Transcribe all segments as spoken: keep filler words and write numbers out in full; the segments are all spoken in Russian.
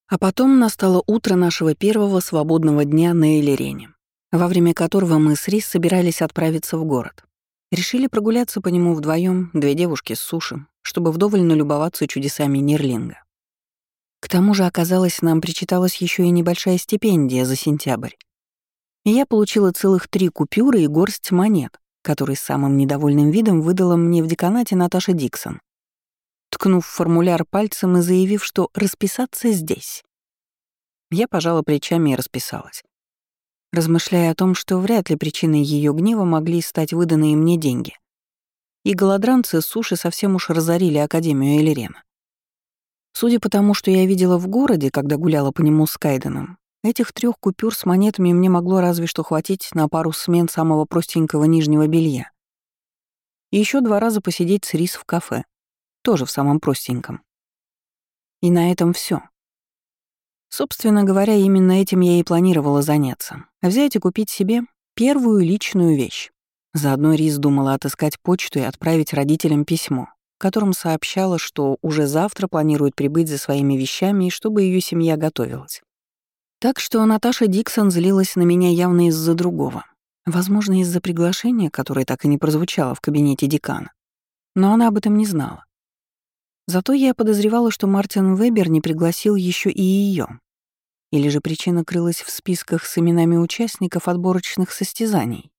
А потом настало утро нашего первого свободного дня на Элерене, во время которого мы с Рис собирались отправиться в город. Решили прогуляться по нему вдвоем, две девушки с суши, чтобы вдоволь налюбоваться чудесами Нирлинга. К тому же, оказалось, нам причиталась еще и небольшая стипендия за сентябрь. И я получила целых три купюры и горсть монет, которые с самым недовольным видом выдала мне в деканате Наташа Диксон, ткнув в формуляр пальцем и заявив, что расписаться здесь. Я пожала плечами и расписалась, размышляя о том, что вряд ли причиной ее гнева могли стать выданные мне деньги. И голодранцы с суши совсем уж разорили Академию Элерена. Судя по тому, что я видела в городе, когда гуляла по нему с Кайденом, этих трех купюр с монетами мне могло разве что хватить на пару смен самого простенького нижнего белья. И еще два раза посидеть с Рис в кафе, тоже в самом простеньком. И на этом все. Собственно говоря, именно этим я и планировала заняться. Взять и купить себе первую личную вещь. Заодно Рис думала отыскать почту и отправить родителям письмо, в котором сообщала, что уже завтра планирует прибыть за своими вещами и чтобы ее семья готовилась. Так что Наташа Диксон злилась на меня явно из-за другого. Возможно, из-за приглашения, которое так и не прозвучало в кабинете декана. Но она об этом не знала. Зато я подозревала, что Мартин Вебер не пригласил еще и ее. Или же причина крылась в списках с именами участников отборочных состязаний.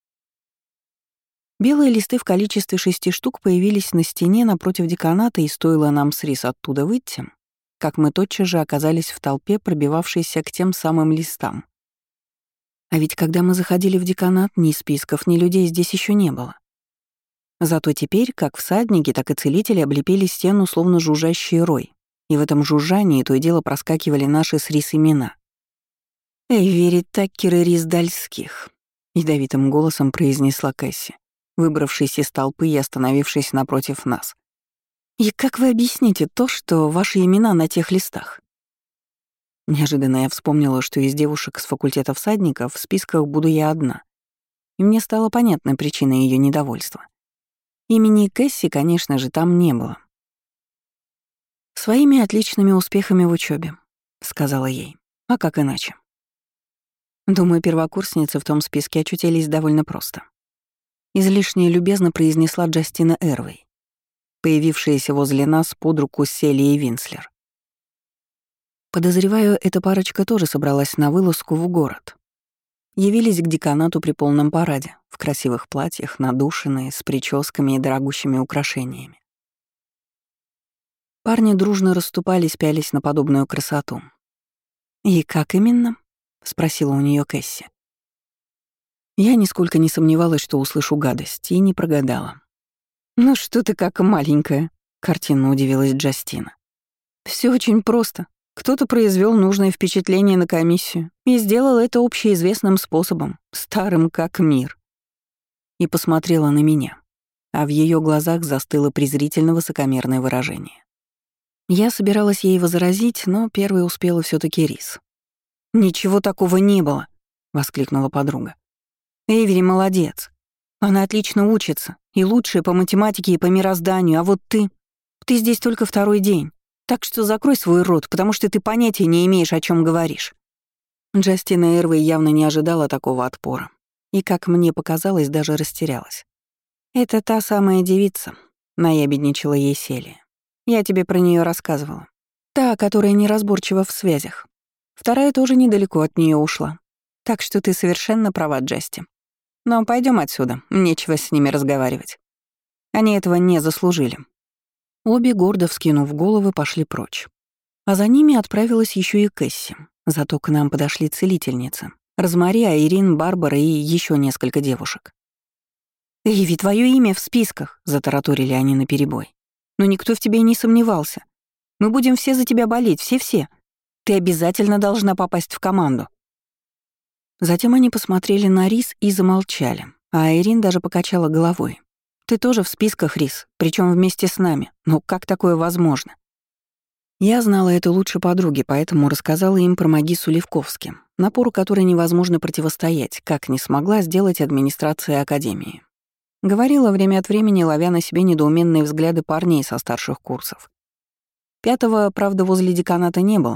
Белые листы в количестве шести штук появились на стене напротив деканата, и стоило нам с Рис оттуда выйти, как мы тотчас же оказались в толпе, пробивавшейся к тем самым листам. А ведь когда мы заходили в деканат, ни списков, ни людей здесь еще не было. Зато теперь, как всадники, так и целители облепили стену, словно жужжащий рой, и в этом жужжании то и дело проскакивали наши с Рис имена. «Эйвери Таккер и Рис Дальских», — ядовитым голосом произнесла Кэсси, выбравшись из толпы и остановившись напротив нас. «И как вы объясните то, что ваши имена на тех листах?» Неожиданно я вспомнила, что из девушек с факультета всадников в списках буду я одна, и мне стала понятна причина ее недовольства. Имени Кэсси, конечно же, там не было. «Своими отличными успехами в учебе, сказала ей. «А как иначе?» Думаю, первокурсницы в том списке очутились довольно просто. Излишне любезно произнесла Джастина Эрвей, появившаяся возле нас под руку с Селией Винслер. Подозреваю, эта парочка тоже собралась на вылазку в город. Явились к деканату при полном параде, в красивых платьях, надушенные, с прическами и дорогущими украшениями. Парни дружно расступались, пялись на подобную красоту. «И как именно?» — спросила у нее Кэсси. Я нисколько не сомневалась, что услышу гадость, и не прогадала. «Ну что ты как маленькая», — картинно удивилась Джастина. «Все очень просто. Кто-то произвел нужное впечатление на комиссию и сделал это общеизвестным способом, старым как мир». И посмотрела на меня, а в ее глазах застыло презрительно высокомерное выражение. Я собиралась ей возразить, но первой успела все таки Рис. «Ничего такого не было», — воскликнула подруга. «Эйвери молодец. Она отлично учится, и лучшая по математике и по мирозданию, а вот ты... Ты здесь только второй день, так что закрой свой рот, потому что ты понятия не имеешь, о чем говоришь». Джастина Эрвей явно не ожидала такого отпора, и, как мне показалось, даже растерялась. «Это та самая девица», — наябедничала ей Селия. «Я тебе про нее рассказывала. Та, которая неразборчива в связях. Вторая тоже недалеко от нее ушла. Так что ты совершенно права, Джасти. Но пойдем отсюда, нечего с ними разговаривать. Они этого не заслужили». Обе, гордо вскинув головы, пошли прочь. А за ними отправилась еще и Кэсси. Зато к нам подошли целительницы. Розмари, Айрин, Барбара и еще несколько девушек. «Эйви, твое имя в списках», — затараторили они наперебой. «Но никто в тебе и не сомневался. Мы будем все за тебя болеть, все-все. Ты обязательно должна попасть в команду». Затем они посмотрели на Рис и замолчали, а Айрин даже покачала головой. «Ты тоже в списках, Рис, причем вместе с нами. Но как такое возможно?» Я знала это лучше подруги, поэтому рассказала им про Магису Левковски, напору которой невозможно противостоять, как не смогла сделать администрация Академии. Говорила время от времени, ловя на себе недоуменные взгляды парней со старших курсов. Пятого, правда, возле деканата не было.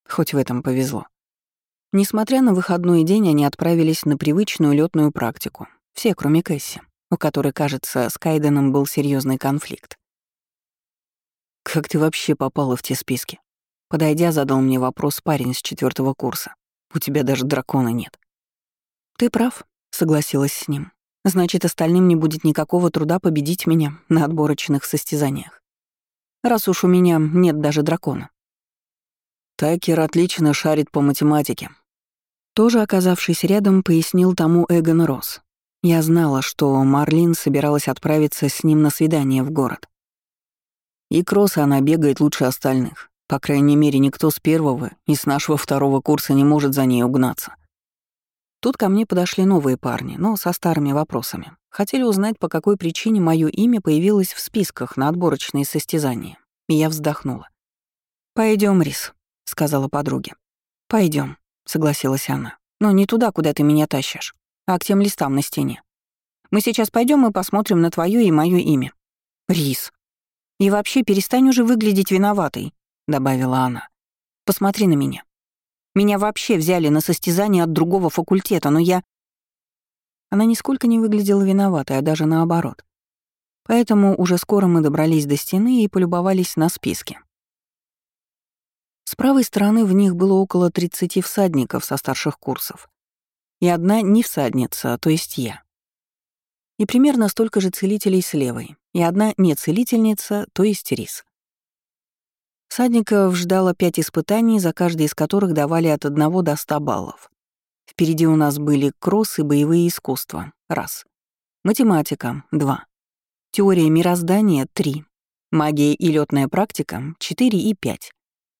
Хоть в этом повезло. Несмотря на выходной день, они отправились на привычную лётную практику. Все, кроме Кэсси, у которой, кажется, с Кайденом был серьезный конфликт. «Как ты вообще попала в те списки?» Подойдя, задал мне вопрос парень с четвертого курса. «У тебя даже дракона нет». «Ты прав», — согласилась с ним. «Значит, остальным не будет никакого труда победить меня на отборочных состязаниях. Раз уж у меня нет даже дракона». Такер отлично шарит по математике. Тоже оказавшись рядом, пояснил тому Эгон Росс. Я знала, что Марлин собиралась отправиться с ним на свидание в город. И кросса она бегает лучше остальных. По крайней мере, никто с первого и с нашего второго курса не может за ней угнаться. Тут ко мне подошли новые парни, но со старыми вопросами. Хотели узнать, по какой причине моё имя появилось в списках на отборочные состязания. И я вздохнула. «Пойдём, Рис», — сказала подруге. «Пойдём», — согласилась она. «Но не туда, куда ты меня тащишь, а к тем листам на стене. Мы сейчас пойдём и посмотрим на твоё и моё имя». «Рис. И вообще перестань уже выглядеть виноватой», — добавила она. «Посмотри на меня. Меня вообще взяли на состязание от другого факультета, но я...» Она нисколько не выглядела виноватой, а даже наоборот. Поэтому уже скоро мы добрались до стены и полюбовались на списки. С правой стороны в них было около тридцати всадников со старших курсов. И одна не всадница, то есть я. И примерно столько же целителей с левой. И одна не целительница, то есть Рис. Всадников ждало пять испытаний, за каждое из которых давали от одного до ста баллов. Впереди у нас были кросс и боевые искусства — раз. Математика — два. Теория мироздания — три. Магия и лётная практика — четыре и пять.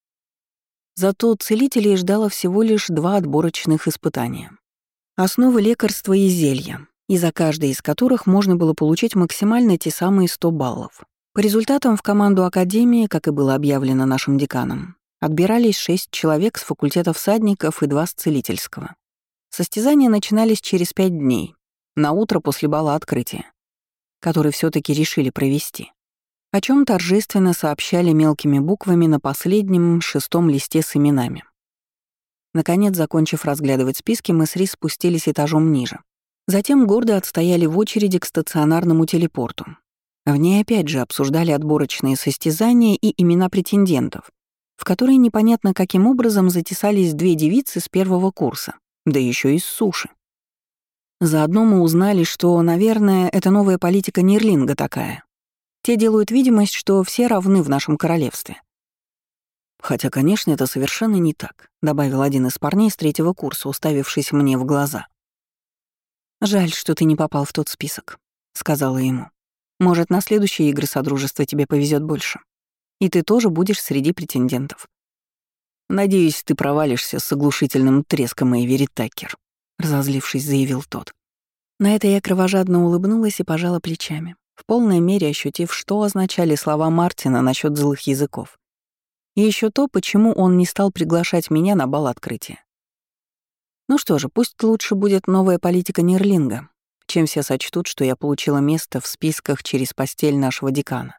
Зато целителей ждало всего лишь два отборочных испытания. Основы лекарства и зелья, и за каждое из которых можно было получить максимально те самые сто баллов. По результатам в команду Академии, как и было объявлено нашим деканом, отбирались шесть человек с факультета всадников и два с целительского. Состязания начинались через пять дней, на утро после бала открытия, который все таки решили провести. О чем торжественно сообщали мелкими буквами на последнем, шестом листе с именами. Наконец, закончив разглядывать списки, мы с Рис спустились этажом ниже. Затем гордо отстояли в очереди к стационарному телепорту. В ней опять же обсуждали отборочные состязания и имена претендентов, в которые непонятно каким образом затесались две девицы с первого курса, да еще и с суши. Заодно мы узнали, что, наверное, это новая политика Нирлинга такая. Те делают видимость, что все равны в нашем королевстве. «Хотя, конечно, это совершенно не так», — добавил один из парней с третьего курса, уставившись мне в глаза. «Жаль, что ты не попал в тот список», — сказала ему. «Может, на следующие игры Содружества тебе повезет больше. И ты тоже будешь среди претендентов». «Надеюсь, ты провалишься с оглушительным треском, Эйвери Такер», — разозлившись, заявил тот. На это я кровожадно улыбнулась и пожала плечами, в полной мере ощутив, что означали слова Мартина насчет злых языков. И еще то, почему он не стал приглашать меня на бал открытия. Ну что же, пусть лучше будет новая политика Нирлинга, чем все сочтут, что я получила место в списках через постель нашего декана.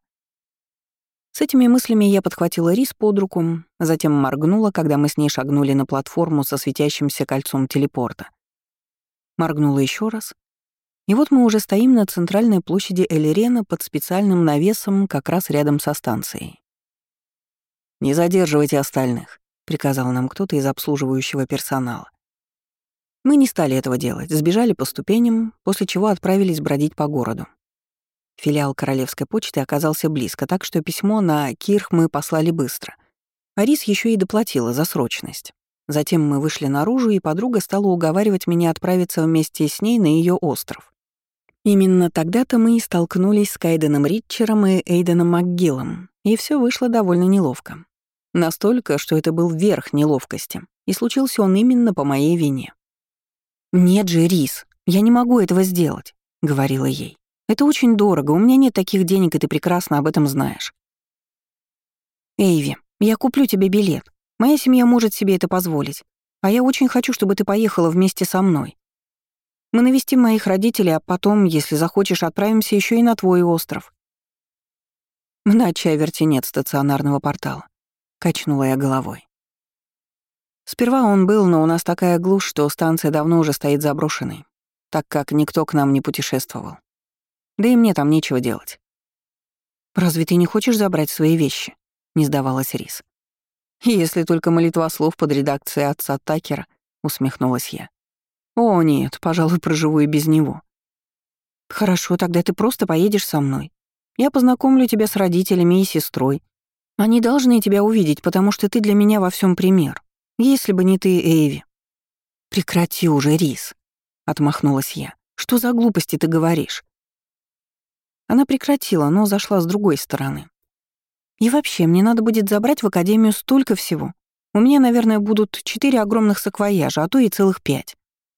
С этими мыслями я подхватила Рис под руку, затем моргнула, когда мы с ней шагнули на платформу со светящимся кольцом телепорта. Моргнула еще раз. И вот мы уже стоим на центральной площади Эльрена под специальным навесом как раз рядом со станцией. «Не задерживайте остальных», — приказал нам кто-то из обслуживающего персонала. Мы не стали этого делать, сбежали по ступеням, после чего отправились бродить по городу. Филиал Королевской почты оказался близко, так что письмо на Кирх мы послали быстро. Арис еще и доплатила за срочность. Затем мы вышли наружу, и подруга стала уговаривать меня отправиться вместе с ней на ее остров. Именно тогда-то мы и столкнулись с Кайденом Ритчером и Эйденом МакГиллом, и все вышло довольно неловко. Настолько, что это был верх неловкости, и случился он именно по моей вине. «Нет же, Рис, я не могу этого сделать», — говорила ей. «Это очень дорого, у меня нет таких денег, и ты прекрасно об этом знаешь». «Эйви, я куплю тебе билет. Моя семья может себе это позволить. А я очень хочу, чтобы ты поехала вместе со мной. Мы навестим моих родителей, а потом, если захочешь, отправимся еще и на твой остров». «На Чаверте нет стационарного портала», — качнула я головой. Сперва он был, но у нас такая глушь, что станция давно уже стоит заброшенной, так как никто к нам не путешествовал. Да и мне там нечего делать. «Разве ты не хочешь забрать свои вещи?» — не сдавалась Рис. «Если только молитва слов под редакцией отца Такера», — усмехнулась я. «О, нет, пожалуй, проживу и без него». «Хорошо, тогда ты просто поедешь со мной. Я познакомлю тебя с родителями и сестрой. Они должны тебя увидеть, потому что ты для меня во всем пример. Если бы не ты, Эйви». «Прекрати уже, Рис», — отмахнулась я. «Что за глупости ты говоришь?» Она прекратила, но зашла с другой стороны. «И вообще, мне надо будет забрать в академию столько всего. У меня, наверное, будут четыре огромных саквояжа, а то и целых пять».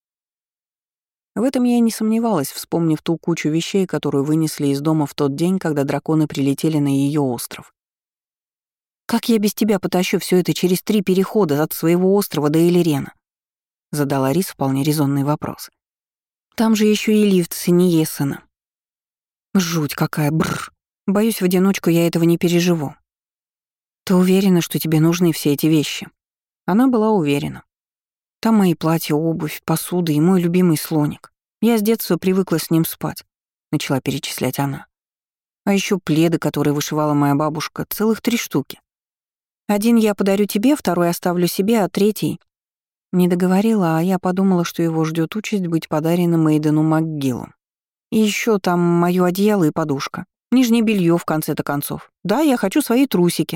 В этом я и не сомневалась, вспомнив ту кучу вещей, которую вынесли из дома в тот день, когда драконы прилетели на ее остров. «Как я без тебя потащу все это через три перехода от своего острова до Элирена?» — задала Рис вполне резонный вопрос. «Там же еще и лифт с Иниесена». «Жуть какая, бррр. Боюсь, в одиночку я этого не переживу». «Ты уверена, что тебе нужны все эти вещи?» Она была уверена. «Там мои платья, обувь, посуда и мой любимый слоник. Я с детства привыкла с ним спать», — начала перечислять она. «А еще пледы, которые вышивала моя бабушка, целых три штуки. Один я подарю тебе, второй оставлю себе, а третий...» Не договорила, а я подумала, что его ждет участь быть подаренным Эйдену МакГиллу. И еще там моё одеяло и подушка. Нижнее белье в конце-то концов. Да, я хочу свои трусики.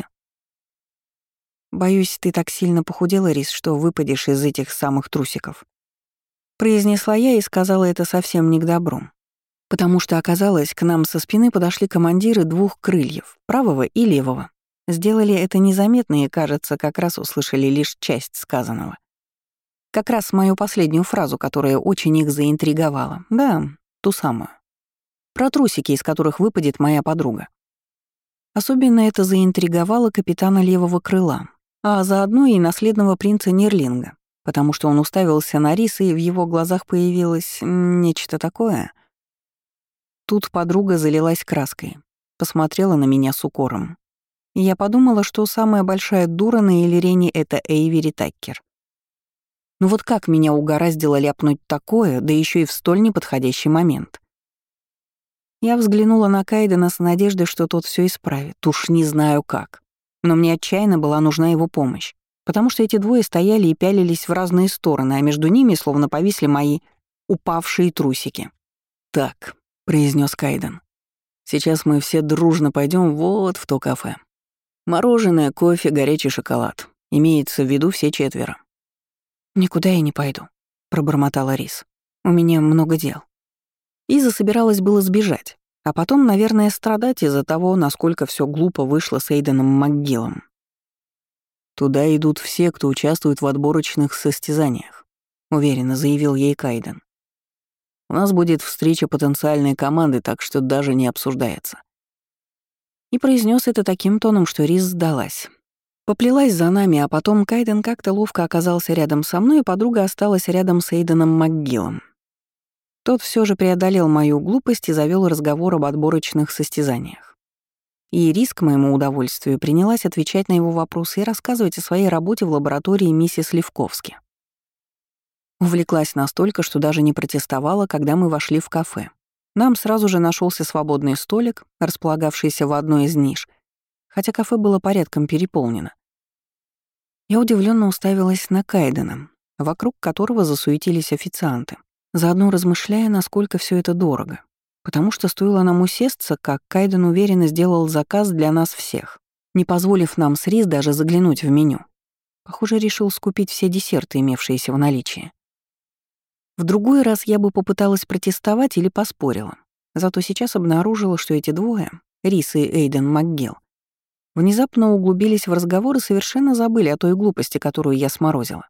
«Боюсь, ты так сильно похудела, Рис, что выпадешь из этих самых трусиков». Произнесла я и сказала это совсем не к добру. Потому что, оказалось, к нам со спины подошли командиры двух крыльев, правого и левого. Сделали это незаметно и, кажется, как раз услышали лишь часть сказанного. Как раз мою последнюю фразу, которая очень их заинтриговала. Да, ту самую. Про трусики, из которых выпадет моя подруга. Особенно это заинтриговало капитана левого крыла, а заодно и наследного принца Нерлинга, потому что он уставился на Рис, и в его глазах появилось нечто такое. Тут подруга залилась краской, посмотрела на меня с укором. И я подумала, что самая большая дура на Элирене — это Эйвери Таккер. Ну вот как меня угораздило ляпнуть такое, да еще и в столь неподходящий момент? Я взглянула на Кайдена с надеждой, что тот все исправит. Уж не знаю как. Но мне отчаянно была нужна его помощь, потому что эти двое стояли и пялились в разные стороны, а между ними словно повисли мои упавшие трусики. «Так», — произнес Кайден, — «сейчас мы все дружно пойдем вот в то кафе. Мороженое, кофе, горячий шоколад. Имеется в виду все четверо». «Никуда я не пойду», — пробормотала Рис. «У меня много дел». Иза собиралась было сбежать, а потом, наверное, страдать из-за того, насколько все глупо вышло с Эйденом МакГиллом. «Туда идут все, кто участвует в отборочных состязаниях», — уверенно заявил ей Кайден. «У нас будет встреча потенциальной команды, так что даже не обсуждается». И произнес это таким тоном, что Рис сдалась. Поплелась за нами, а потом Кайден как-то ловко оказался рядом со мной, и подруга осталась рядом с Эйденом МакГиллом. Тот все же преодолел мою глупость и завел разговор об отборочных состязаниях. И Рис, к моему удовольствию, принялась отвечать на его вопросы и рассказывать о своей работе в лаборатории миссис Левковски. Увлеклась настолько, что даже не протестовала, когда мы вошли в кафе. Нам сразу же нашелся свободный столик, располагавшийся в одной из ниш, хотя кафе было порядком переполнено. Я удивленно уставилась на Кайдена, вокруг которого засуетились официанты, заодно размышляя, насколько все это дорого. Потому что стоило нам усесться, как Кайден уверенно сделал заказ для нас всех, не позволив нам с Рис даже заглянуть в меню. Похоже, решил скупить все десерты, имевшиеся в наличии. В другой раз я бы попыталась протестовать или поспорила. Зато сейчас обнаружила, что эти двое, Рис и Эйден МакГилл, внезапно углубились в разговор и совершенно забыли о той глупости, которую я сморозила.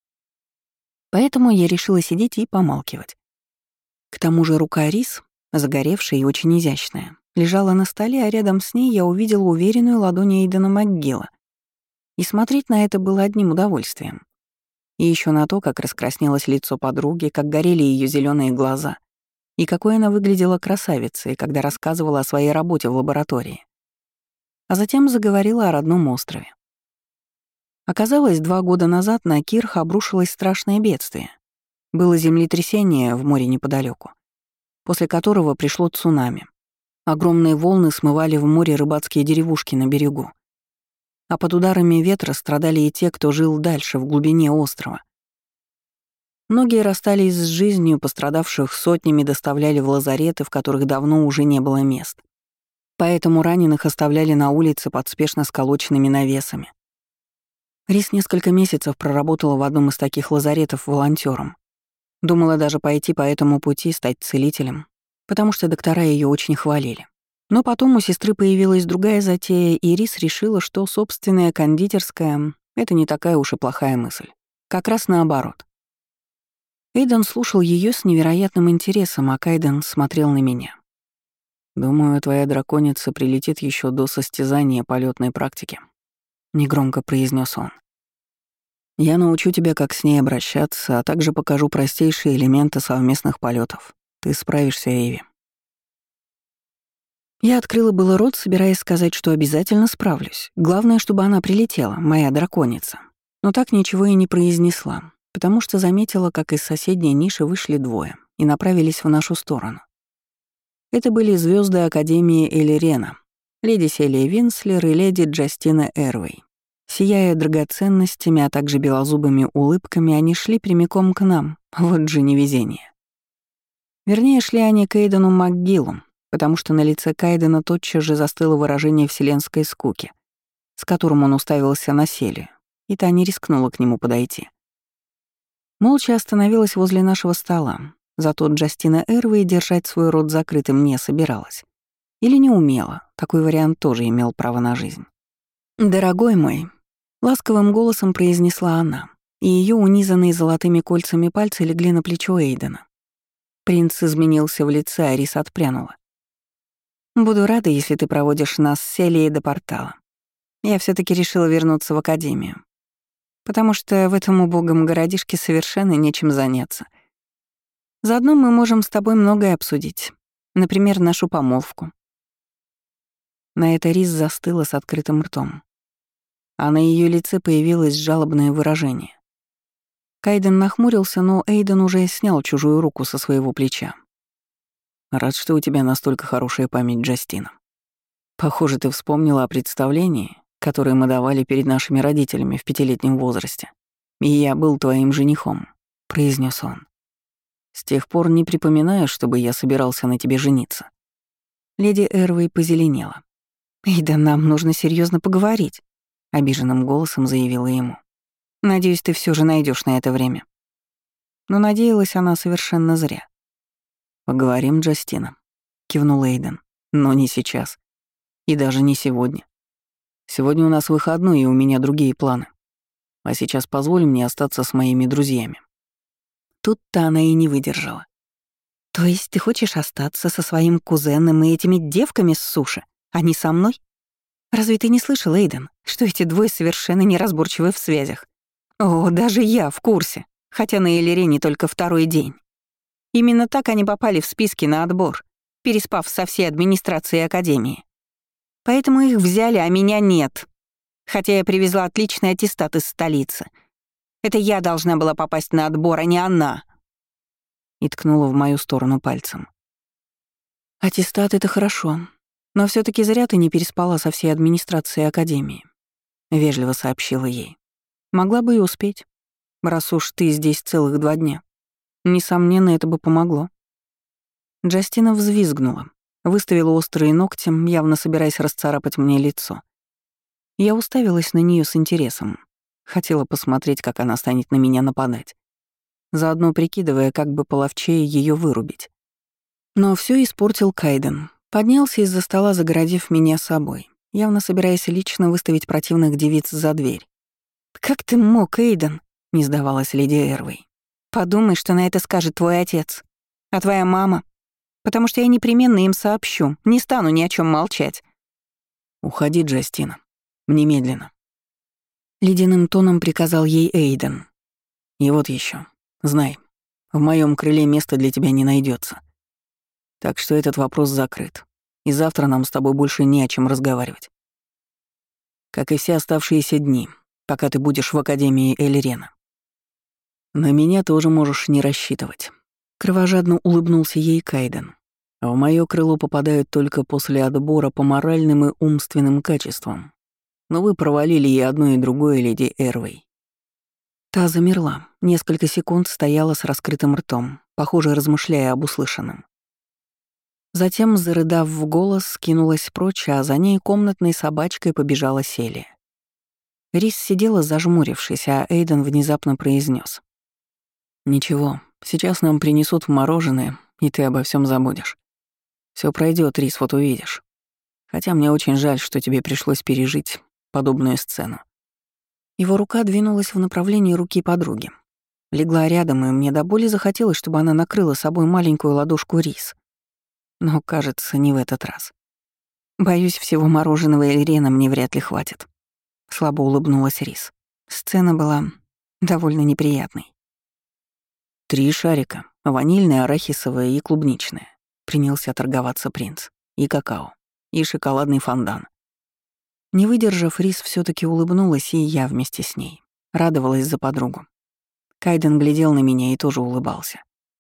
Поэтому я решила сидеть и помалкивать. К тому же рука Рис, загоревшая и очень изящная, лежала на столе, а рядом с ней я увидела уверенную ладонь Эйдена МакГилла. И смотреть на это было одним удовольствием. И еще на то, как раскраснелось лицо подруги, как горели ее зеленые глаза, и какой она выглядела красавицей, когда рассказывала о своей работе в лаборатории. А затем заговорила о родном острове. Оказалось, два года назад на Кирх обрушилось страшное бедствие. Было землетрясение в море неподалеку, после которого пришло цунами. Огромные волны смывали в море рыбацкие деревушки на берегу. А под ударами ветра страдали и те, кто жил дальше, в глубине острова. Многие расстались с жизнью, пострадавших сотнями доставляли в лазареты, в которых давно уже не было мест. Поэтому раненых оставляли на улице под спешно сколоченными навесами. Рис несколько месяцев проработала в одном из таких лазаретов волонтером. Думала даже пойти по этому пути, стать целителем, потому что доктора ее очень хвалили. Но потом у сестры появилась другая затея, и Рис решила, что собственная кондитерская — это не такая уж и плохая мысль. Как раз наоборот. Эйден слушал ее с невероятным интересом, а Кайден смотрел на меня. «Думаю, твоя драконица прилетит еще до состязания полетной практики», — негромко произнес он. «Я научу тебя, как с ней обращаться, а также покажу простейшие элементы совместных полетов. Ты справишься, Эйви». Я открыла было рот, собираясь сказать, что обязательно справлюсь. Главное, чтобы она прилетела, моя драконица. Но так ничего и не произнесла, потому что заметила, как из соседней ниши вышли двое и направились в нашу сторону. Это были звезды Академии Элирена, леди Селия Винслер и леди Джастина Эрвей. Сияя драгоценностями, а также белозубыми улыбками, они шли прямиком к нам, вот же невезение. Вернее, шли они к Эйдену МакГиллу, потому что на лице Кайдена тотчас же застыло выражение вселенской скуки, с которым он уставился на Селию, и та не рискнула к нему подойти. Молча остановилась возле нашего стола, зато Джастина Эрвей держать свой рот закрытым не собиралась. Или не умела, такой вариант тоже имел право на жизнь. «Дорогой мой», — ласковым голосом произнесла она, и ее унизанные золотыми кольцами пальцы легли на плечо Эйдена. Принц изменился в лице, а Рис отпрянула. «Буду рада, если ты проводишь нас с Селией до портала. Я все таки решила вернуться в академию, потому что в этом убогом городишке совершенно нечем заняться. Заодно мы можем с тобой многое обсудить, например, нашу помолвку». На это Рис застыла с открытым ртом, а на ее лице появилось жалобное выражение. Кайден нахмурился, но Эйден уже снял чужую руку со своего плеча. «Рад, что у тебя настолько хорошая память, Джастина. Похоже, ты вспомнила о представлении, которое мы давали перед нашими родителями в пятилетнем возрасте. И я был твоим женихом», — произнес он. «С тех пор не припоминаю, чтобы я собирался на тебе жениться». Леди Эрвей позеленела. «Эйда, нам нужно серьезно поговорить», — обиженным голосом заявила ему. «Надеюсь, ты все же найдешь на это время». Но надеялась она совершенно зря. «Поговорим, Джастина», — кивнул Эйден. «Но не сейчас. И даже не сегодня. Сегодня у нас выходной, и у меня другие планы. А сейчас позволь мне остаться с моими друзьями». Тут-то она и не выдержала. «То есть ты хочешь остаться со своим кузеном и этими девками с суши, а не со мной? Разве ты не слышал, Эйден, что эти двое совершенно неразборчивы в связях? О, даже я в курсе, хотя на Элирене только второй день. Именно так они попали в списки на отбор, переспав со всей администрацией Академии. Поэтому их взяли, а меня нет. Хотя я привезла отличный аттестат из столицы. Это я должна была попасть на отбор, а не она». И ткнула в мою сторону пальцем. «Аттестат — это хорошо, но все таки зря ты не переспала со всей администрацией Академии», — вежливо сообщила ей. «Могла бы и успеть, раз уж ты здесь целых два дня. Несомненно, это бы помогло». Джастина взвизгнула, выставила острые ногти, явно собираясь расцарапать мне лицо. Я уставилась на нее с интересом. Хотела посмотреть, как она станет на меня нападать, заодно прикидывая, как бы половчее ее вырубить. Но все испортил Кайден. Поднялся из-за стола, загородив меня собой, явно собираясь лично выставить противных девиц за дверь. «Как ты мог, Эйден?» — не сдавалась леди Эрвей. «Подумай, что на это скажет твой отец. А твоя мама? Потому что я непременно им сообщу, не стану ни о чем молчать». «Уходи, Джастина. Немедленно». Ледяным тоном приказал ей Эйден. «И вот еще. Знай, в моем крыле места для тебя не найдется. Так что этот вопрос закрыт, и завтра нам с тобой больше не о чем разговаривать. Как и все оставшиеся дни, пока ты будешь в Академии Эльрена. На меня тоже можешь не рассчитывать. Кровожадно улыбнулся ей Кайден. В моё крыло попадают только после отбора по моральным и умственным качествам. Но вы провалили и одно, и другое, леди Эрвей. Та замерла, несколько секунд стояла с раскрытым ртом, похоже, размышляя об услышанном. Затем, зарыдав в голос, скинулась прочь, а за ней комнатной собачкой побежала Селия. Рис сидела зажмурившись, а Эйден внезапно произнес: «Ничего, сейчас нам принесут мороженое, и ты обо всем забудешь. Все пройдет, Рис, вот увидишь. Хотя мне очень жаль, что тебе пришлось пережить подобную сцену». Его рука двинулась в направлении руки подруги. Легла рядом, и мне до боли захотелось, чтобы она накрыла собой маленькую ладошку Рис. Но, кажется, не в этот раз. Боюсь, всего мороженого Эльрена мне вряд ли хватит. Слабо улыбнулась Рис. Сцена была довольно неприятной. «Три шарика. Ванильное, арахисовое и клубничное», — принялся торговаться принц. «И какао. И шоколадный фондан». Не выдержав, Рис все таки улыбнулась, и я вместе с ней. Радовалась за подругу. Кайден глядел на меня и тоже улыбался.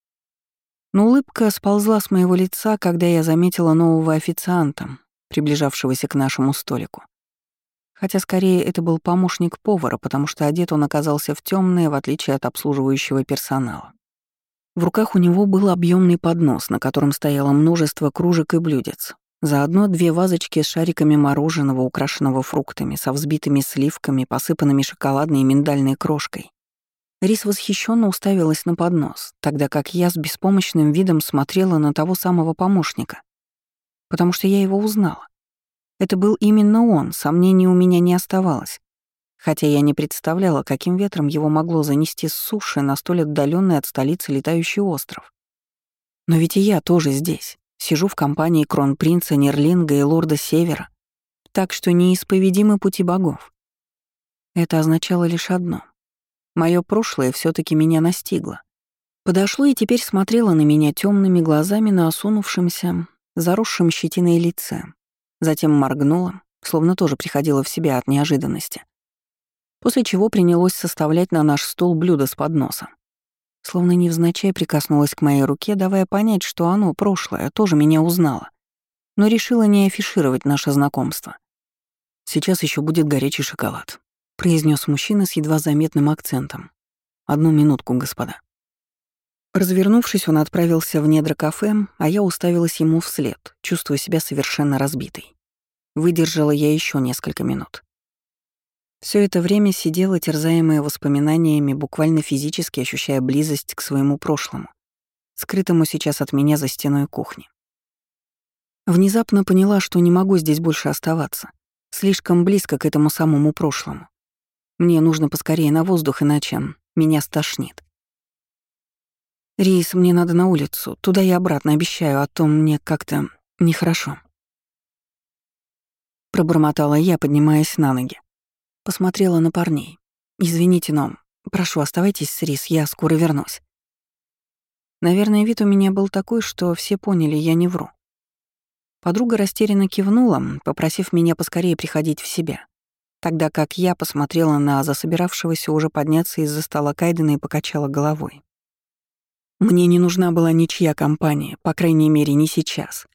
Но улыбка сползла с моего лица, когда я заметила нового официанта, приближавшегося к нашему столику. Хотя скорее это был помощник повара, потому что одет он оказался в темное, в отличие от обслуживающего персонала. В руках у него был объемный поднос, на котором стояло множество кружек и блюдец. Заодно две вазочки с шариками мороженого, украшенного фруктами, со взбитыми сливками, посыпанными шоколадной и миндальной крошкой. Рис восхищенно уставилась на поднос, тогда как я с беспомощным видом смотрела на того самого помощника, потому что я его узнала. Это был именно он, сомнений у меня не оставалось, хотя я не представляла, каким ветром его могло занести с суши на столь отдаленный от столицы летающий остров. Но ведь и я тоже здесь, сижу в компании кронпринца Нерлинга и лорда Севера, так что неисповедимы пути богов. Это означало лишь одно. Моё прошлое все таки меня настигло. Подошло и теперь смотрело на меня темными глазами на осунувшемся, заросшем щетиной лице. Затем моргнула, словно тоже приходила в себя от неожиданности. После чего принялось составлять на наш стол блюдо с подноса. Словно невзначай прикоснулась к моей руке, давая понять, что оно, прошлое, тоже меня узнало. Но решила не афишировать наше знакомство. «Сейчас еще будет горячий шоколад», — произнес мужчина с едва заметным акцентом. «Одну минутку, господа». Развернувшись, он отправился в недра кафе, а я уставилась ему вслед, чувствуя себя совершенно разбитой. Выдержала я еще несколько минут. Все это время сидела, терзаемая воспоминаниями, буквально физически ощущая близость к своему прошлому, скрытому сейчас от меня за стеной кухни. Внезапно поняла, что не могу здесь больше оставаться, слишком близко к этому самому прошлому. Мне нужно поскорее на воздух, иначе меня стошнит. «Рис, мне надо на улицу, туда и обратно, обещаю, а то мне как-то нехорошо». Пробормотала я, поднимаясь на ноги. Посмотрела на парней. «Извините, но прошу, оставайтесь с Рис, я скоро вернусь». Наверное, вид у меня был такой, что все поняли, я не вру. Подруга растерянно кивнула, попросив меня поскорее приходить в себя, тогда как я посмотрела на засобиравшегося уже подняться из-за стола Кайдена и покачала головой. Мне не нужна была ничья компания, по крайней мере, не сейчас.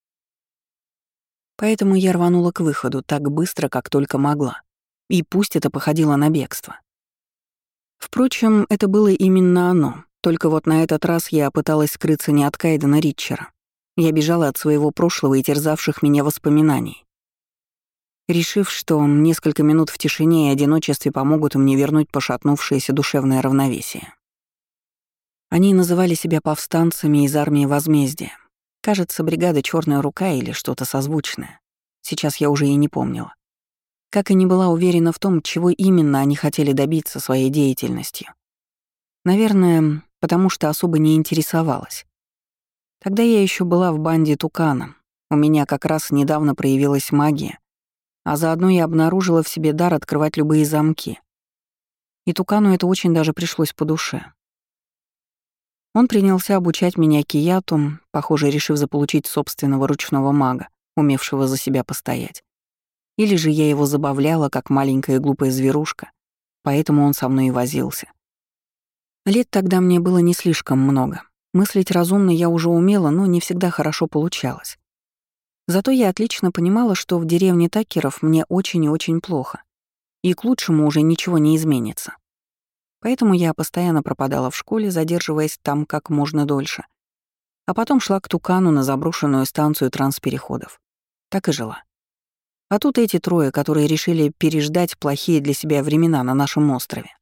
Поэтому я рванула к выходу так быстро, как только могла. И пусть это походило на бегство. Впрочем, это было именно оно, только вот на этот раз я пыталась скрыться не от Кайдена Ритчера. Я бежала от своего прошлого и терзавших меня воспоминаний, решив, что несколько минут в тишине и одиночестве помогут мне вернуть пошатнувшееся душевное равновесие. Они называли себя повстанцами из армии возмездия. Кажется, бригада «Чёрная рука» или что-то созвучное. Сейчас я уже и не помнила. Как и не была уверена в том, чего именно они хотели добиться своей деятельностью. Наверное, потому что особо не интересовалась. Тогда я еще была в банде Тукана. У меня как раз недавно проявилась магия, а заодно я обнаружила в себе дар открывать любые замки. И Тукану это очень даже пришлось по душе. Он принялся обучать меня кияту, похоже, решив заполучить собственного ручного мага, умевшего за себя постоять. Или же я его забавляла, как маленькая глупая зверушка, поэтому он со мной и возился. Лет тогда мне было не слишком много. Мыслить разумно я уже умела, но не всегда хорошо получалось. Зато я отлично понимала, что в деревне Такеров мне очень и очень плохо, и к лучшему уже ничего не изменится. Поэтому я постоянно пропадала в школе, задерживаясь там как можно дольше, а потом шла к Тукану на заброшенную станцию транспереходов. Так и жила. А тут эти трое, которые решили переждать плохие для себя времена на нашем острове.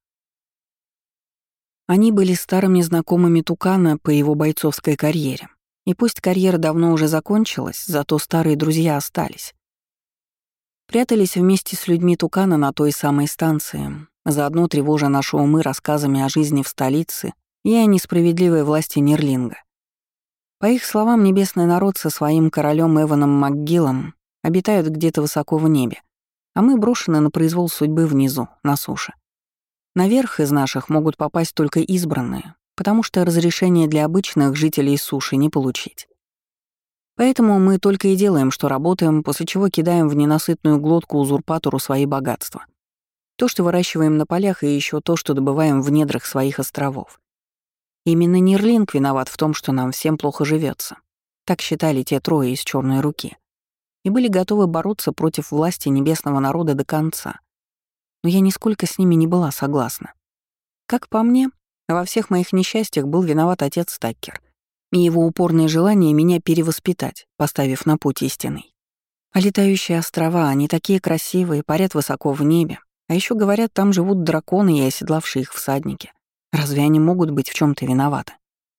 Они были старыми знакомыми Тукана по его бойцовской карьере. И пусть карьера давно уже закончилась, зато старые друзья остались. Прятались вместе с людьми Тукана на той самой станции, заодно тревожа наши умы рассказами о жизни в столице и о несправедливой власти Нирлинга. По их словам, небесный народ со своим королем Эваном МакГиллом обитают где-то высоко в небе, а мы брошены на произвол судьбы внизу, на суше. Наверх из наших могут попасть только избранные, потому что разрешение для обычных жителей суши не получить. Поэтому мы только и делаем, что работаем, после чего кидаем в ненасытную глотку узурпатору свои богатства. То, что выращиваем на полях, и еще то, что добываем в недрах своих островов. Именно Нирлинг виноват в том, что нам всем плохо живется. Так считали те трое из черной руки. И были готовы бороться против власти небесного народа до конца. Но я нисколько с ними не была согласна. Как по мне, во всех моих несчастьях был виноват отец Таккер и его упорное желание меня перевоспитать, поставив на путь истинный. А летающие острова, они такие красивые, парят высоко в небе, а еще говорят, там живут драконы и оседлавшие их всадники. Разве они могут быть в чем то виноваты?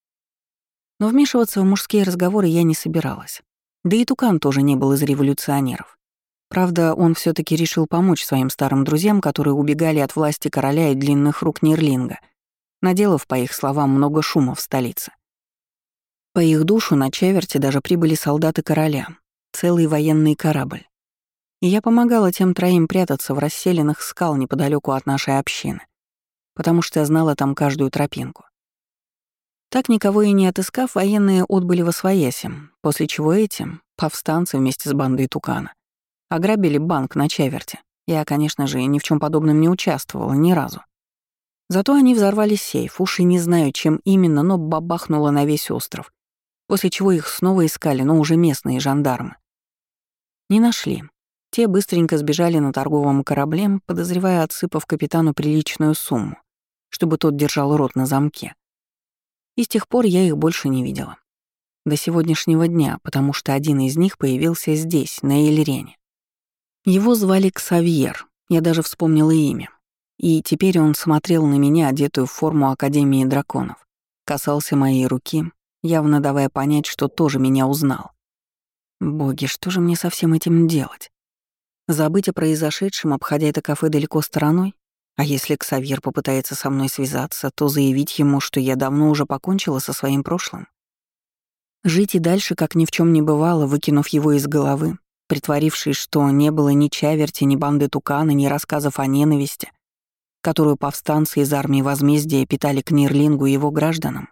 Но вмешиваться в мужские разговоры я не собиралась. Да и Тукан тоже не был из революционеров. Правда, он все таки решил помочь своим старым друзьям, которые убегали от власти короля и длинных рук Нирлинга, наделав, по их словам, много шума в столице. По их душу на Чаверте даже прибыли солдаты короля, целый военный корабль. И я помогала тем троим прятаться в расселенных скал неподалеку от нашей общины, потому что я знала там каждую тропинку. Так, никого и не отыскав, военные отбыли восвояси, после чего эти, повстанцы вместе с бандой Тукана, ограбили банк на Чаверте. Я, конечно же, ни в чем подобном не участвовала ни разу. Зато они взорвали сейф, уж и не знаю, чем именно, но бабахнуло на весь остров, после чего их снова искали, но уже местные жандармы. Не нашли. Те быстренько сбежали на торговом корабле, подозревая, отсыпав капитану приличную сумму, чтобы тот держал рот на замке. И с тех пор я их больше не видела. До сегодняшнего дня, потому что один из них появился здесь, на Эльрене. Его звали Ксавьер, я даже вспомнила имя. И теперь он смотрел на меня, одетую в форму Академии драконов, касался моей руки, явно давая понять, что тоже меня узнал. Боги, что же мне со всем этим делать? Забыть о произошедшем, обходя это кафе далеко стороной? А если Ксавьер попытается со мной связаться, то заявить ему, что я давно уже покончила со своим прошлым? Жить и дальше, как ни в чем не бывало, выкинув его из головы, притворившись, что не было ни Чаверти, ни банды Тукана, ни рассказов о ненависти, которую повстанцы из армии возмездия питали к Нирлингу и его гражданам.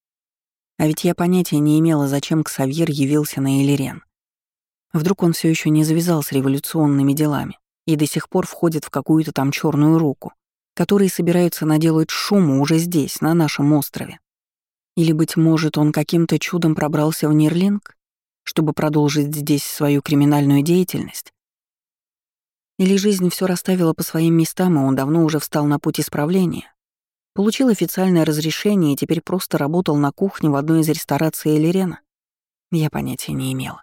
А ведь я понятия не имела, зачем Ксавьер явился на Эльрен. Вдруг он все еще не завязал с революционными делами и до сих пор входит в какую-то там черную руку, которые собираются наделать шуму уже здесь, на нашем острове. Или, быть может, он каким-то чудом пробрался в Нирлинг, чтобы продолжить здесь свою криминальную деятельность? Или жизнь все расставила по своим местам, и он давно уже встал на путь исправления, получил официальное разрешение и теперь просто работал на кухне в одной из рестораций Эльрена? Я понятия не имела.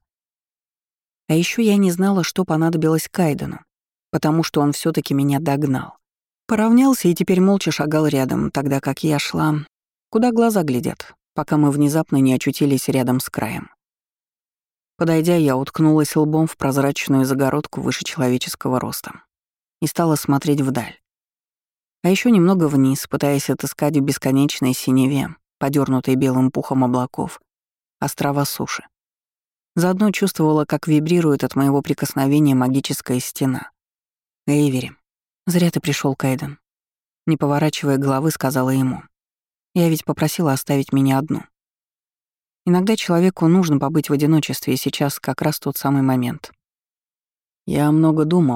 А еще я не знала, что понадобилось Кайдену, потому что он все таки меня догнал. Поравнялся и теперь молча шагал рядом, тогда как я шла, куда глаза глядят, пока мы внезапно не очутились рядом с краем. Подойдя, я уткнулась лбом в прозрачную загородку выше человеческого роста и стала смотреть вдаль. А еще немного вниз, пытаясь отыскать в бесконечной синеве, подернутой белым пухом облаков, острова суши. Заодно чувствовала, как вибрирует от моего прикосновения магическая стена. «Эйвери, зря ты пришел, Кайден», — не поворачивая головы, сказала ему. «Я ведь попросила оставить меня одну. Иногда человеку нужно побыть в одиночестве, и сейчас как раз тот самый момент». «Я много думал»,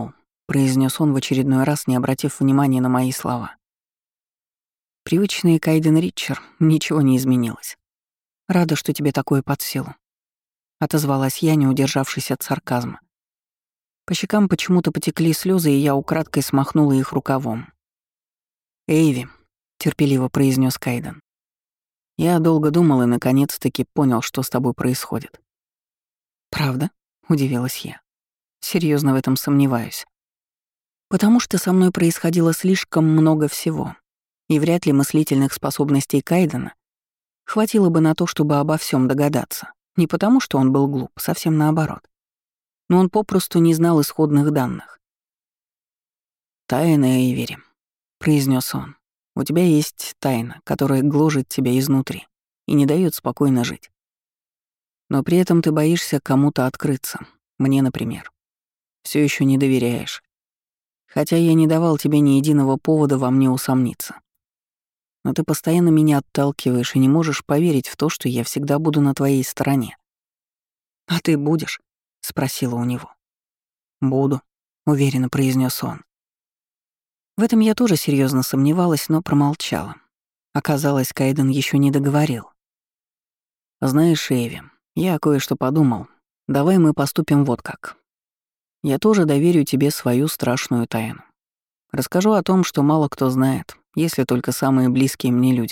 произнес он в очередной раз, не обратив внимания на мои слова. Привычный Кайден Ритчер, ничего не изменилось. Рада, что тебе такое под силу. Отозвалась я, не удержавшись от сарказма. По щекам почему-то потекли слезы, и я украдкой смахнула их рукавом. «Эйви», — терпеливо произнес Кайден. «Я долго думал и наконец-таки понял, что с тобой происходит». «Правда?» — удивилась я. Серьезно в этом сомневаюсь. Потому что со мной происходило слишком много всего, и вряд ли мыслительных способностей Кайдена хватило бы на то, чтобы обо всем догадаться. Не потому, что он был глуп, совсем наоборот. Но он попросту не знал исходных данных. «Тайна, Эйвери», — произнес он. «У тебя есть тайна, которая гложет тебя изнутри и не дает спокойно жить. Но при этом ты боишься кому-то открыться, мне, например. Все еще не доверяешь. Хотя я не давал тебе ни единого повода во мне усомниться. Но ты постоянно меня отталкиваешь и не можешь поверить в то, что я всегда буду на твоей стороне». «А ты будешь?» — спросила у него. «Буду», — уверенно произнес он. В этом я тоже серьезно сомневалась, но промолчала. Оказалось, Кайден еще не договорил. «Знаешь, Эйви, я кое-что подумал. Давай мы поступим вот как. Я тоже доверю тебе свою страшную тайну. Расскажу о том, что мало кто знает, если только самые близкие мне люди.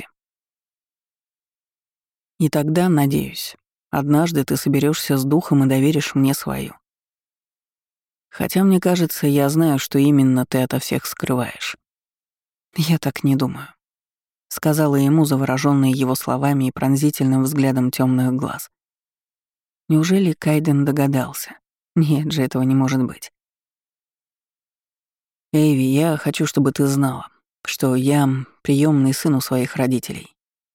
И тогда, надеюсь, однажды ты соберешься с духом и доверишь мне свою. Хотя, мне кажется, я знаю, что именно ты ото всех скрываешь». «Я так не думаю», — сказала ему, заворожённая его словами и пронзительным взглядом темных глаз. Неужели Кайден догадался? Нет же, этого не может быть. «Эйви, я хочу, чтобы ты знала, что я приемный сын у своих родителей.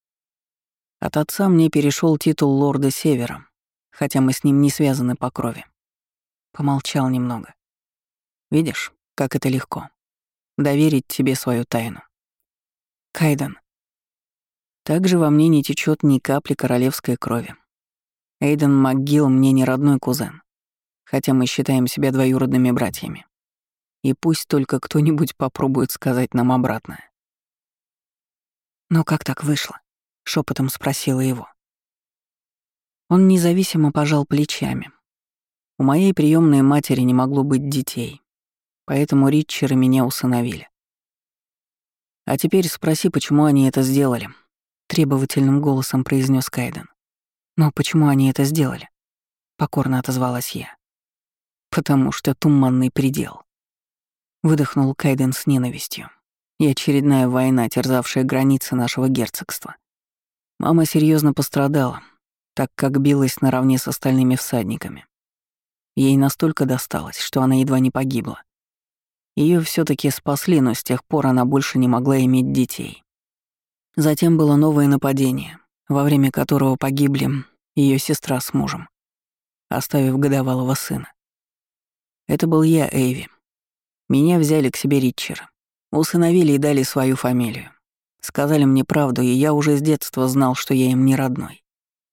От отца мне перешел титул лорда Севера, хотя мы с ним не связаны по крови». Помолчал немного. «Видишь, как это легко. Доверить тебе свою тайну. Кайден. Также во мне не течет ни капли королевской крови. Эйден МакГилл мне не родной кузен, хотя мы считаем себя двоюродными братьями. И пусть только кто-нибудь попробует сказать нам обратное». «Но как так вышло?» — шепотом спросила его. Он независимо пожал плечами. «У моей приемной матери не могло быть детей, поэтому Ритчеры меня усыновили. А теперь спроси, почему они это сделали», — требовательным голосом произнес Кайден. «Но почему они это сделали?» — покорно отозвалась я. «Потому что туманный предел», — выдохнул Кайден с ненавистью. «И очередная война, терзавшая границы нашего герцогства. Мама серьезно пострадала, так как билась наравне с остальными всадниками. Ей настолько досталось, что она едва не погибла. Ее все таки спасли, но с тех пор она больше не могла иметь детей. Затем было новое нападение, во время которого погибли ее сестра с мужем, оставив годовалого сына. Это был я, Эйви. Меня взяли к себе Ритчеры, усыновили и дали свою фамилию. Сказали мне правду, и я уже с детства знал, что я им не родной.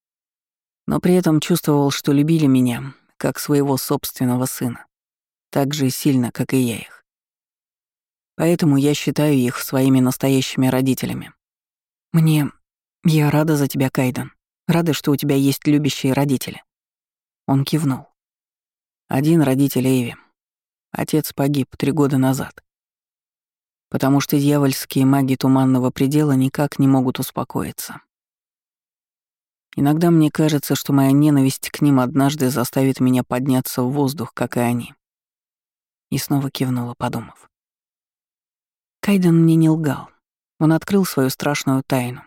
Но при этом чувствовал, что любили меня, как своего собственного сына, так же сильно, как и я их. Поэтому я считаю их своими настоящими родителями. Мне... Я рада за тебя, Кайден. Рада, что у тебя есть любящие родители». Он кивнул. «Один родитель Эйви. Отец погиб три года назад. Потому что дьявольские маги Туманного Предела никак не могут успокоиться. Иногда мне кажется, что моя ненависть к ним однажды заставит меня подняться в воздух, как и они». И снова кивнула, подумав. Кайден мне не лгал. Он открыл свою страшную тайну.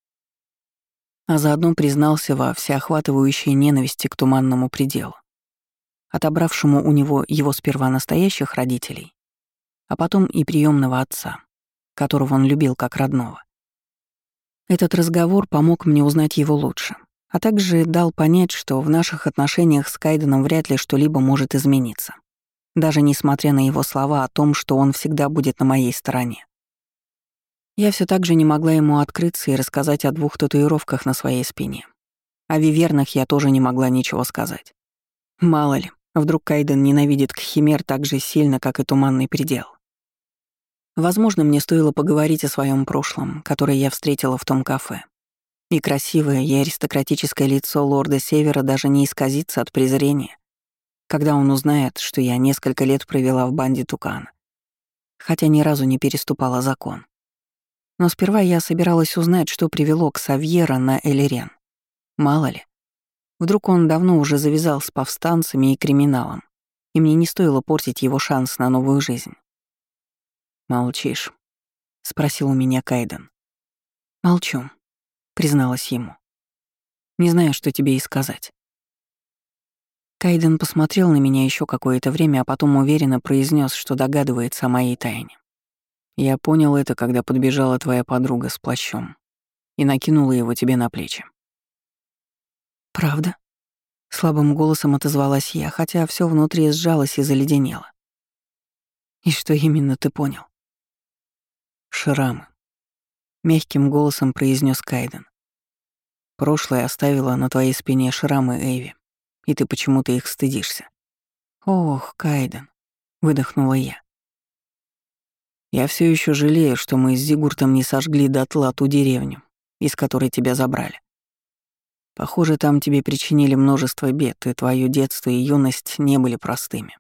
А заодно признался во всеохватывающей ненависти к Туманному Пределу, отобравшему у него его сперва настоящих родителей, а потом и приемного отца, которого он любил как родного. Этот разговор помог мне узнать его лучше, а также дал понять, что в наших отношениях с Кайденом вряд ли что-либо может измениться, даже несмотря на его слова о том, что он всегда будет на моей стороне. Я все так же не могла ему открыться и рассказать о двух татуировках на своей спине. О вивернах я тоже не могла ничего сказать. Мало ли, Вдруг Кайден ненавидит Кхимер так же сильно, как и Туманный предел. Возможно, мне стоило поговорить о своем прошлом, которое я встретила в том кафе. И красивое, и аристократическое лицо лорда Севера даже не исказится от презрения, когда он узнает, что я несколько лет провела в банде Тукана, хотя ни разу не переступала закон. Но сперва я собиралась узнать, что привело Ксавьера на Элирен. Мало ли. Вдруг он давно уже завязал с повстанцами и криминалом, и мне не стоило портить его шанс на новую жизнь. «Молчишь?» — спросил у меня Кайден. «Молчу», — призналась ему. «Не знаю, что тебе и сказать». Кайден посмотрел на меня еще какое-то время, а потом уверенно произнес, что догадывается о моей тайне. «Я понял это, когда подбежала твоя подруга с плащом и накинула его тебе на плечи». «Правда?» — слабым голосом отозвалась я, хотя все внутри сжалось и заледенело. «И что именно ты понял?» «Шрамы», — мягким голосом произнес Кайден. «Прошлое оставило на твоей спине шрамы, Эйви, и ты почему-то их стыдишься». «Ох, Кайден», — выдохнула я. «Я все еще жалею, что мы с Зигуртом не сожгли дотла ту деревню, из которой тебя забрали. Похоже, там тебе причинили множество бед, и твое детство и юность не были простыми».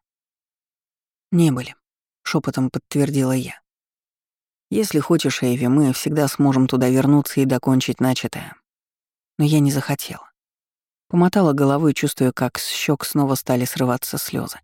«Не были», — шепотом подтвердила я. «Если хочешь, Эйви, мы всегда сможем туда вернуться и докончить начатое». Но я не захотела. Помотала головой, чувствуя, как с щек снова стали срываться слезы.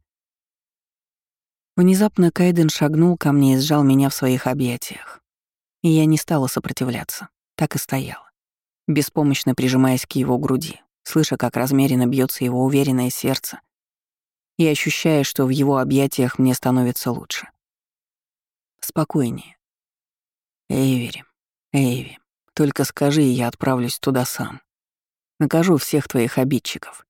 Внезапно Кайден шагнул ко мне и сжал меня в своих объятиях. И я не стала сопротивляться, так и стояла, беспомощно прижимаясь к его груди, слыша, как размеренно бьется его уверенное сердце, и ощущая, что в его объятиях мне становится лучше. Спокойнее. «Эйвери, Эйви, только скажи, и я отправлюсь туда сам. Накажу всех твоих обидчиков».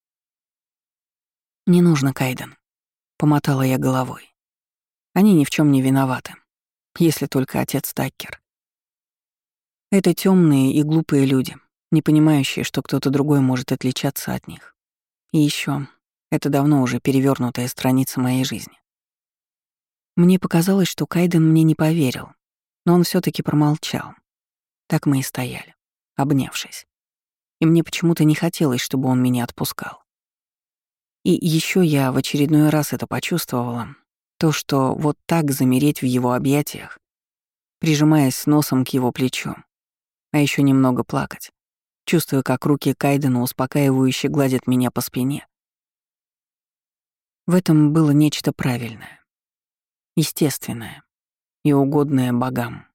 «Не нужно, Кайден», — помотала я головой. «Они ни в чем не виноваты, если только отец Таккер. Это темные и глупые люди, не понимающие, что кто-то другой может отличаться от них. И еще это давно уже перевернутая страница моей жизни». Мне показалось, что Кайден мне не поверил, но он все таки промолчал. Так мы и стояли, обнявшись. И мне почему-то не хотелось, чтобы он меня отпускал. И еще я в очередной раз это почувствовала, то, что вот так замереть в его объятиях, прижимаясь носом к его плечу, а еще немного плакать, чувствуя, как руки Кайдена успокаивающе гладят меня по спине. В этом было нечто правильное, естественное и угодное богам.